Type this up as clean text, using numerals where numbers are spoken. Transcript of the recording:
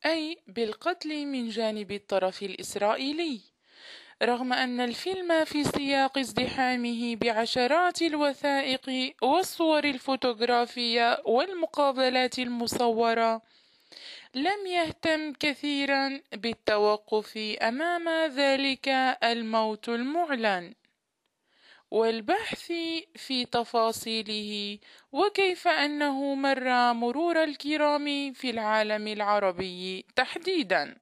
أي بالقتل من جانب الطرف الإسرائيلي، رغم أن الفيلم في سياق ازدحامه بعشرات الوثائق والصور الفوتوغرافية والمقابلات المصورة لم يهتم كثيرا بالتوقف أمام ذلك الموت المعلن والبحث في تفاصيله، وكيف أنه مر مرور الكرام في العالم العربي تحديدا.